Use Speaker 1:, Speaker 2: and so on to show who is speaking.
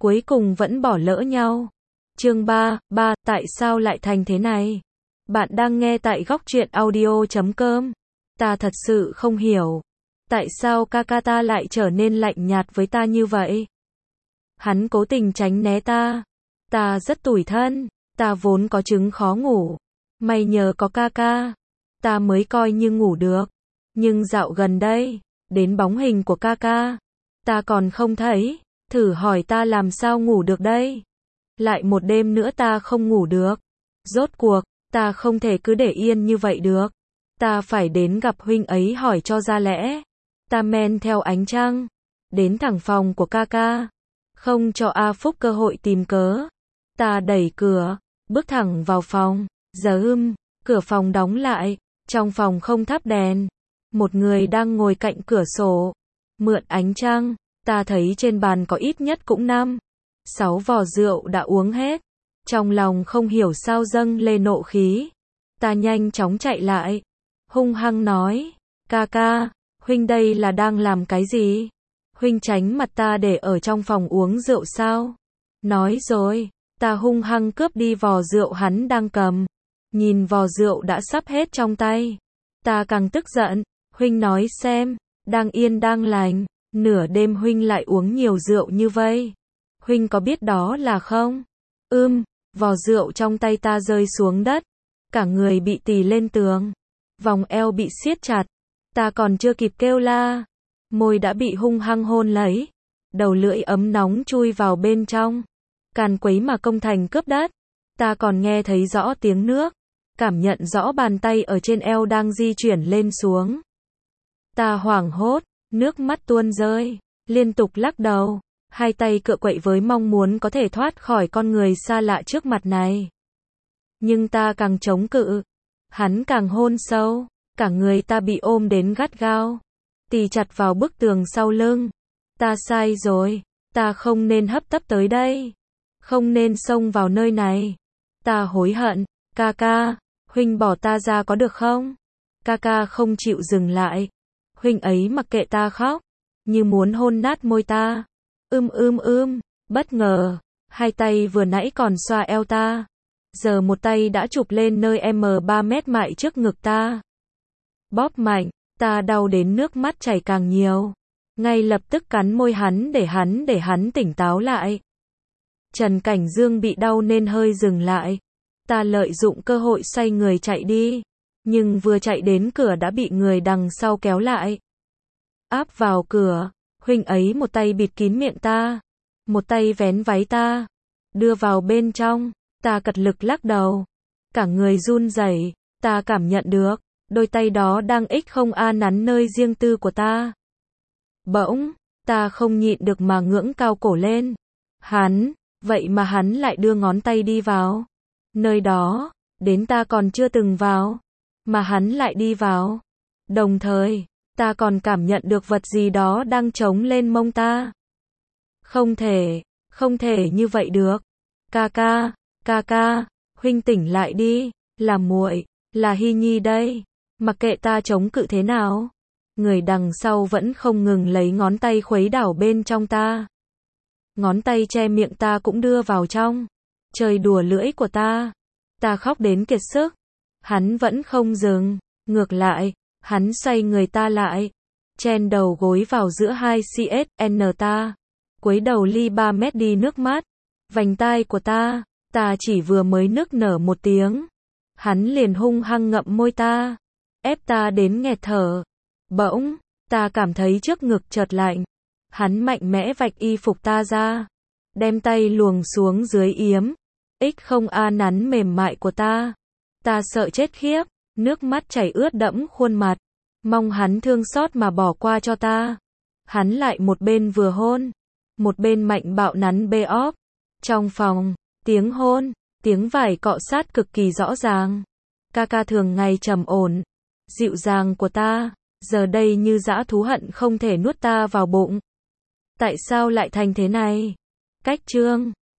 Speaker 1: cuối cùng vẫn bỏ lỡ nhau. Chương 3, tại sao lại thành thế này? Bạn đang nghe tại Góc Truyện Audio.com. Ta thật sự không hiểu. Tại sao ca ta lại trở nên lạnh nhạt với ta như vậy? Hắn cố tình tránh né ta. Ta rất tủi thân. Ta vốn có chứng khó ngủ. May nhờ có ca. Ta mới coi như ngủ được. Nhưng dạo gần đây, đến bóng hình của ca. Ta còn không thấy. Thử hỏi ta làm sao ngủ được đây? Lại một đêm nữa ta không ngủ được. Rốt cuộc, ta không thể cứ để yên như vậy được. Ta phải đến gặp huynh ấy hỏi cho ra lẽ. Ta men theo ánh trăng, đến thẳng phòng của ca. Không cho A Phúc cơ hội tìm cớ. Ta đẩy cửa, bước thẳng vào phòng. Cửa phòng đóng lại. Trong phòng không thắp đèn. Một người đang ngồi cạnh cửa sổ. Mượn ánh trăng, ta thấy trên bàn có ít nhất cũng 5-6 vò rượu đã uống hết. Trong lòng không hiểu sao dâng lên nộ khí. Ta nhanh chóng chạy lại. Hung hăng nói. Ca, huynh đây là đang làm cái gì? Huynh tránh mặt ta để ở trong phòng uống rượu sao? Nói rồi, ta hung hăng cướp đi vò rượu hắn đang cầm. Nhìn vò rượu đã sắp hết trong tay. Ta càng tức giận. Huynh nói xem, đang yên đang lành, nửa đêm huynh lại uống nhiều rượu như vậy. Huynh có biết đó là không? Vò rượu trong tay ta rơi xuống đất. Cả người bị tì lên tường. Vòng eo bị siết chặt. Ta còn chưa kịp kêu la. Môi đã bị hung hăng hôn lấy. Đầu lưỡi ấm nóng chui vào bên trong. Càn quấy mà công thành cướp đất. Ta còn nghe thấy rõ tiếng nước. Cảm nhận rõ bàn tay ở trên eo đang di chuyển lên xuống. Ta hoảng hốt, nước mắt tuôn rơi, liên tục lắc đầu. Hai tay cựa quậy với mong muốn có thể thoát khỏi con người xa lạ trước mặt này. Nhưng ta càng chống cự. Hắn càng hôn sâu. Cả người ta bị ôm đến gắt gao. Tì chặt vào bức tường sau lưng. Ta sai rồi. Ta không nên hấp tấp tới đây. Không nên xông vào nơi này. Ta hối hận. Ca, huynh bỏ ta ra có được không? Ca không chịu dừng lại. Huynh ấy mặc kệ ta khóc. Như muốn hôn nát môi ta. Bất ngờ. Hai tay vừa nãy còn xoa eo ta. Giờ một tay đã chụp lên nơi M3 mét mại trước ngực ta. Bóp mạnh. Ta đau đến nước mắt chảy càng nhiều. Ngay lập tức cắn môi hắn để hắn tỉnh táo lại. Trần Cảnh Dương bị đau nên hơi dừng lại. Ta lợi dụng cơ hội xoay người chạy đi. Nhưng vừa chạy đến cửa đã bị người đằng sau kéo lại. Áp vào cửa. Huynh ấy một tay bịt kín miệng ta. Một tay vén váy ta. Đưa vào bên trong. Ta cật lực lắc đầu. Cả người run rẩy. Ta cảm nhận được. Đôi tay đó đang không nắn nơi riêng tư của ta. Bỗng. Ta không nhịn được mà ngưỡng cao cổ lên. Vậy mà hắn lại đưa ngón tay đi vào. Nơi đó. Đến ta còn chưa từng vào. Mà hắn lại đi vào. Đồng thời, ta còn cảm nhận được vật gì đó đang trống lên mông ta. Không thể như vậy được. Ca, huynh tỉnh lại đi, là muội, là Hy Nhi đây. Mặc kệ ta chống cự thế nào, người đằng sau vẫn không ngừng lấy ngón tay khuấy đảo bên trong ta. Ngón tay che miệng ta cũng đưa vào trong, chơi đùa lưỡi của ta. Ta khóc đến kiệt sức. Hắn vẫn không dừng, ngược lại, hắn xoay người ta lại, chen đầu gối vào giữa hai CSN ta, cúi đầu ly 3 mét đi nước mắt, vành tai của ta chỉ vừa mới nức nở một tiếng, hắn liền hung hăng ngậm môi ta, ép ta đến nghẹt thở. Bỗng, ta cảm thấy trước ngực chợt lạnh, hắn mạnh mẽ vạch y phục ta ra, đem tay luồng xuống dưới yếm, không nắn mềm mại của ta. Ta sợ chết khiếp, nước mắt chảy ướt đẫm khuôn mặt, mong hắn thương xót mà bỏ qua cho ta. Hắn lại một bên vừa hôn, một bên mạnh bạo nắn bê óp. Trong phòng, tiếng hôn, tiếng vải cọ sát cực kỳ rõ ràng. Ca thường ngày trầm ổn, dịu dàng của ta, giờ đây như dã thú hận không thể nuốt ta vào bụng. Tại sao lại thành thế này? Cách chương